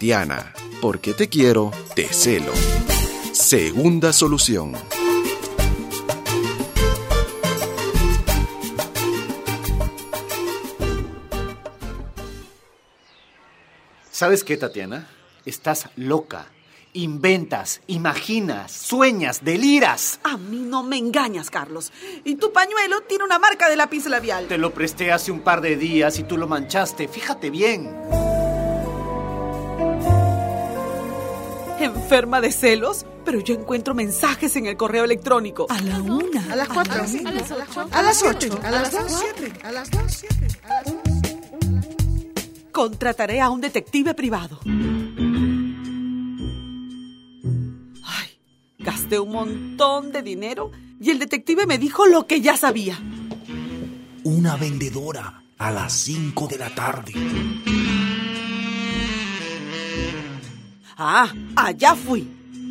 Tatiana, porque te quiero, te celo. Segunda solución. ¿Sabes qué, Tatiana? Estás loca. Inventas, imaginas, sueñas, deliras. A mí no me engañas, Carlos. Y tu pañuelo tiene una marca de lápiz labial. Te lo presté hace un par de días y tú lo manchaste. Fíjate bien. ¿Enferma de celos? Pero yo encuentro mensajes en el correo electrónico. A la 1, a las 4, a las 8, a las 2, 7, a las 2, 7, a las 2. Contrataré a un detective privado. Ay, gasté un montón de dinero y el detective me dijo lo que ya sabía. Una vendedora a las 5 de la tarde. Ah, allá fui.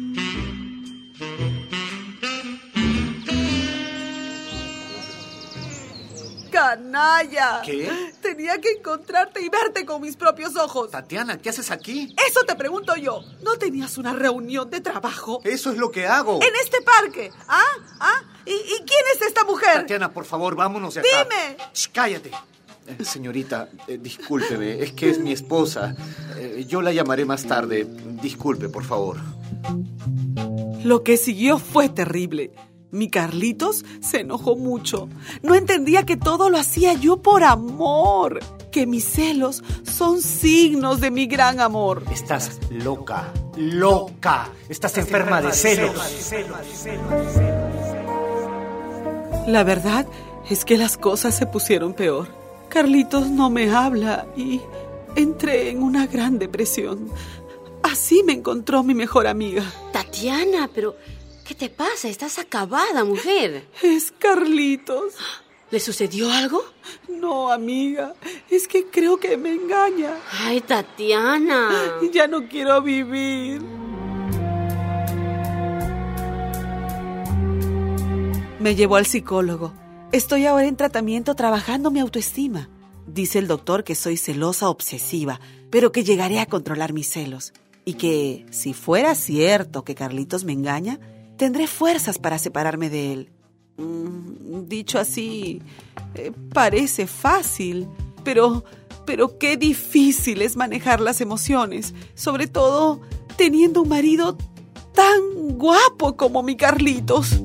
¡Canalla! ¿Qué? Tenía que encontrarte y verte con mis propios ojos. Tatiana, ¿qué haces aquí? Eso te pregunto yo. ¿No tenías una reunión de trabajo? Eso es lo que hago. En este parque. ¿Y quién es esta mujer? Tatiana, por favor, vámonos de acá. ¡Dime! Shh, cállate. Señorita, discúlpeme, es que es mi esposa. Yo la llamaré más tarde. Disculpe, por favor. Lo que siguió fue terrible. Mi Carlitos se enojó mucho. No entendía que todo lo hacía yo por amor. Que mis celos son signos de mi gran amor. Estás loca, loca. Estás enferma de celos. La verdad es que las cosas se pusieron peor. Carlitos no me habla y entré en una gran depresión. Así me encontró mi mejor amiga. Tatiana, pero ¿qué te pasa? Estás acabada, mujer. Es Carlitos. ¿Le sucedió algo? No, amiga, es que creo que me engaña. Ay, Tatiana. Ya no quiero vivir. Me llevó al psicólogo. Estoy ahora en tratamiento trabajando mi autoestima. Dice el doctor que soy celosa obsesiva, pero que llegaré a controlar mis celos. Y que, si fuera cierto que Carlitos me engaña, tendré fuerzas para separarme de él. Dicho así, parece fácil, pero qué difícil es manejar las emociones, sobre todo teniendo un marido tan guapo como mi Carlitos.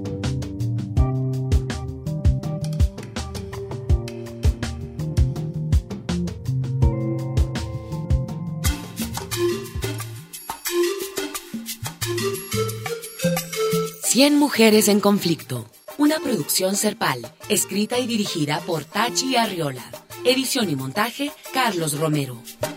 Cien mujeres en conflicto. Una producción Serpal, escrita y dirigida por Tachi Arriola. Edición y montaje, Carlos Romero.